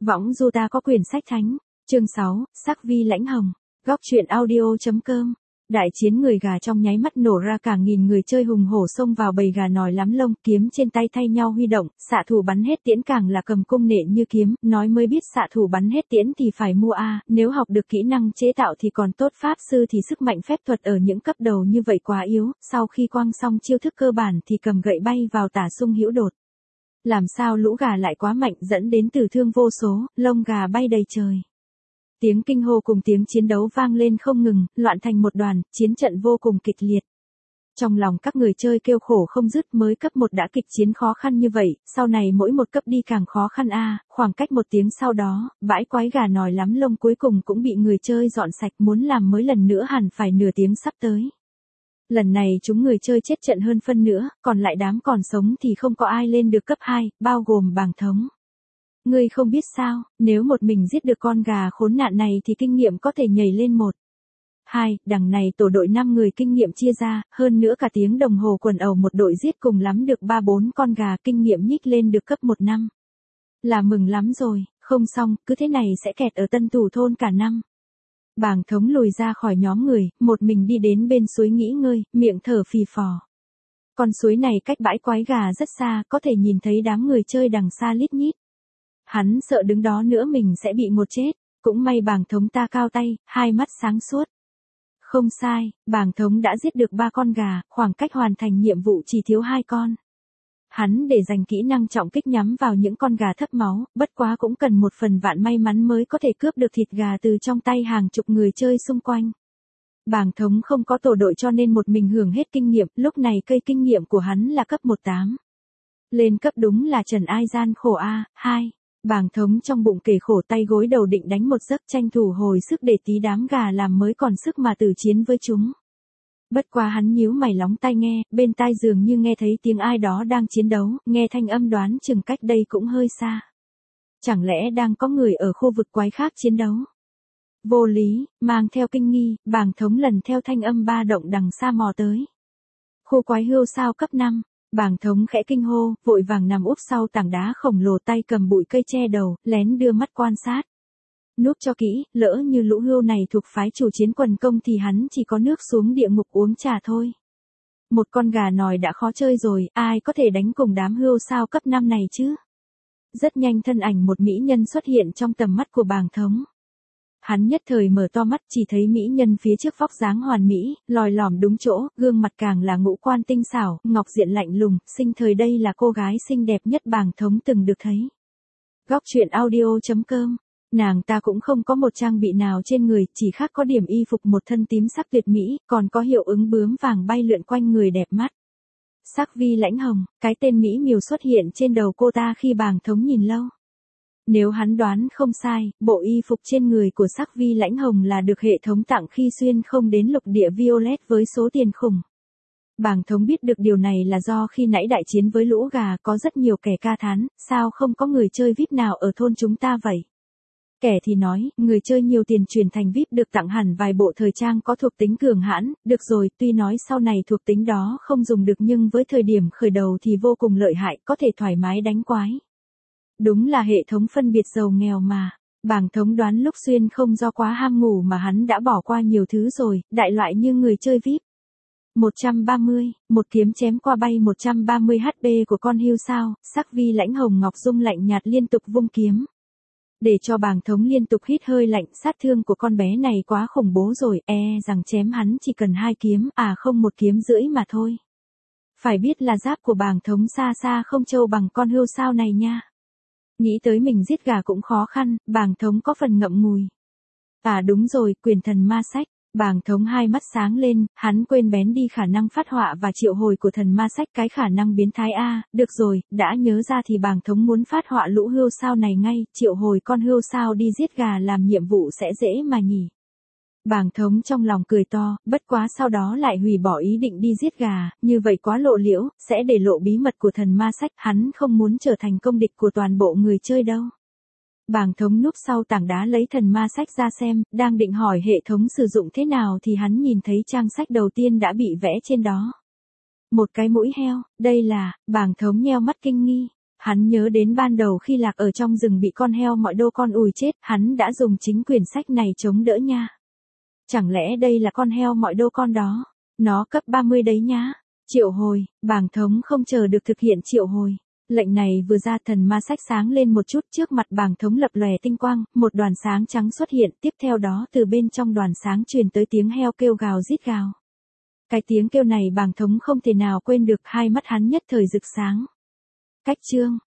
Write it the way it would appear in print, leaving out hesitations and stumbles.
Võng du ta có quyển sách thánh. Chương 6, sắc vi lãnh hồng. Góc truyện audio.com. Đại chiến người gà trong nháy mắt nổ ra, cả nghìn người chơi hùng hổ xông vào bầy gà nòi lắm lông, kiếm trên tay thay nhau huy động, xạ thủ bắn hết tiễn càng là cầm cung nện như kiếm, nói mới biết xạ thủ bắn hết tiễn thì phải mua a, nếu học được kỹ năng chế tạo thì còn tốt, pháp sư thì sức mạnh phép thuật ở những cấp đầu như vậy quá yếu, sau khi quăng xong chiêu thức cơ bản thì cầm gậy bay vào tả sung hữu đột. Làm sao lũ gà lại quá mạnh dẫn đến tử thương vô số, lông gà bay đầy trời. Tiếng kinh hô cùng tiếng chiến đấu vang lên không ngừng, loạn thành một đoàn, chiến trận vô cùng kịch liệt. Trong lòng các người chơi kêu khổ không dứt, mới cấp 1 đã kịch chiến khó khăn như vậy, sau này mỗi một cấp đi càng khó khăn a. Khoảng cách 1 tiếng sau đó, bãi quái gà nòi lắm lông cuối cùng cũng bị người chơi dọn sạch, muốn làm mới lần nữa hẳn phải nửa tiếng sắp tới. Lần này chúng người chơi chết trận hơn phân nữa, còn lại đám còn sống thì không có ai lên được cấp 2, bao gồm Bàng Thống. Ngươi không biết sao, nếu một mình giết được con gà khốn nạn này thì kinh nghiệm có thể nhảy lên 1. 2, đằng này tổ đội 5 người kinh nghiệm chia ra, hơn nữa cả tiếng đồng hồ quần ẩu một đội giết cùng lắm được 3-4 con gà, kinh nghiệm nhích lên được cấp 1 năm. Là mừng lắm rồi, không xong, cứ thế này sẽ kẹt ở Tân Thủ thôn cả năm. Bàng Thống lùi ra khỏi nhóm người, một mình đi đến bên suối nghỉ ngơi, miệng thở phì phò. Con suối này cách bãi quái gà rất xa, có thể nhìn thấy đám người chơi đằng xa lít nhít. Hắn sợ đứng đó nữa mình sẽ bị ngột chết, cũng may Bàng Thống ta cao tay, hai mắt sáng suốt. Không sai, Bàng Thống đã giết được 3 con gà, khoảng cách hoàn thành nhiệm vụ chỉ thiếu 2 con. Hắn để dành kỹ năng trọng kích nhắm vào những con gà thấp máu, bất quá cũng cần 1 phần vạn may mắn mới có thể cướp được thịt gà từ trong tay hàng chục người chơi xung quanh. Bàng Thống không có tổ đội cho nên một mình hưởng hết kinh nghiệm, lúc này cây kinh nghiệm của hắn là cấp 18. Lên cấp đúng là trần ai gian khổ a. 2. Bàng Thống trong bụng kể khổ, tay gối đầu định đánh một giấc, tranh thủ hồi sức để tí đám gà làm mới còn sức mà tử chiến với chúng. Bất quá hắn nhíu mày lóng tai nghe, bên tai dường như nghe thấy tiếng ai đó đang chiến đấu, nghe thanh âm đoán chừng cách đây cũng hơi xa. Chẳng lẽ đang có người ở khu vực quái khác chiến đấu? Vô lý, mang theo kinh nghi, Bàng Thống lần theo thanh âm ba động đằng xa mò tới. Khu quái hươu sao cấp 5. Bàng Thống khẽ kinh hô, vội vàng nằm úp sau tảng đá khổng lồ, tay cầm bụi cây che đầu, lén đưa mắt quan sát. Núp cho kỹ, lỡ như lũ hươu này thuộc phái chủ chiến quần công thì hắn chỉ có nước xuống địa ngục uống trà thôi. Một con gà nòi đã khó chơi rồi, ai có thể đánh cùng đám hươu sao cấp 5 này chứ? Rất nhanh thân ảnh một mỹ nhân xuất hiện trong tầm mắt của Bàng Thống. Hắn nhất thời mở to mắt, chỉ thấy mỹ nhân phía trước vóc dáng hoàn mỹ, lòi lòm đúng chỗ, gương mặt càng là ngũ quan tinh xảo, ngọc diện lạnh lùng, sinh thời đây là cô gái xinh đẹp nhất Bàng Thống từng được thấy. Góc truyện audio.com. Nàng ta cũng không có một trang bị nào trên người, chỉ khác có điểm y phục một thân tím sắc tuyệt mỹ, còn có hiệu ứng bướm vàng bay lượn quanh người đẹp mắt. Sắc vi lãnh hồng, cái tên mỹ miều xuất hiện trên đầu cô ta khi Bàng Thống nhìn lâu. Nếu hắn đoán không sai, bộ y phục trên người của sắc vi lãnh hồng là được hệ thống tặng khi xuyên không đến lục địa Violet với số tiền khủng. Bàng Thống biết được điều này là do khi nãy đại chiến với lũ gà có rất nhiều kẻ ca thán, sao không có người chơi VIP nào ở thôn chúng ta vậy? Kẻ thì nói, người chơi nhiều tiền chuyển thành VIP được tặng hẳn vài bộ thời trang có thuộc tính cường hãn, được rồi, tuy nói sau này thuộc tính đó không dùng được nhưng với thời điểm khởi đầu thì vô cùng lợi hại, có thể thoải mái đánh quái. Đúng là hệ thống phân biệt giàu nghèo mà. Bàng Thống đoán lúc xuyên không do quá ham ngủ mà hắn đã bỏ qua nhiều thứ rồi, đại loại như người chơi VIP. 130, một kiếm chém qua bay 130 HP của con hươu sao, sắc vi lãnh hồng ngọc dung lạnh nhạt liên tục vung kiếm. Để cho Bàng Thống liên tục hít hơi lạnh, sát thương của con bé này quá khủng bố rồi, rằng chém hắn chỉ cần 2 kiếm, không 1 kiếm rưỡi mà thôi. Phải biết là giáp của Bàng Thống xa xa không trâu bằng con hươu sao này nha. Nghĩ tới mình giết gà cũng khó khăn, Bàng Thống có phần ngậm ngùi. Đúng rồi, quyền thần ma sách. Bàng Thống hai mắt sáng lên, hắn quên bén đi khả năng phát họa và triệu hồi của thần ma sách, cái khả năng biến thái được rồi, đã nhớ ra thì Bàng Thống muốn phát họa lũ hươu sao này ngay, triệu hồi con hươu sao đi giết gà làm nhiệm vụ sẽ dễ mà nhỉ. Bàng Thống trong lòng cười to, bất quá sau đó lại hủy bỏ ý định đi giết gà, như vậy quá lộ liễu, sẽ để lộ bí mật của thần ma sách, hắn không muốn trở thành công địch của toàn bộ người chơi đâu. Bàng Thống núp sau tảng đá lấy thần ma sách ra xem, đang định hỏi hệ thống sử dụng thế nào thì hắn nhìn thấy trang sách đầu tiên đã bị vẽ trên đó. Một cái mũi heo, đây là, Bàng Thống nheo mắt kinh nghi. Hắn nhớ đến ban đầu khi lạc ở trong rừng bị con heo mọi đô con ùi chết, hắn đã dùng chính quyển sách này chống đỡ nha. Chẳng lẽ đây là con heo mọi đô con đó? Nó cấp 30 đấy nhá. Triệu hồi, bàng thống không chờ được thực hiện triệu hồi. Lệnh này vừa ra thần ma sách sáng lên một chút, trước mặt bàng thống lập lòe tinh quang, một đoàn sáng trắng xuất hiện, tiếp theo đó từ bên trong đoàn sáng truyền tới tiếng heo kêu gào rít gào. Cái tiếng kêu này bàng thống không thể nào quên được, hai mắt hắn nhất thời rực sáng. Cách chương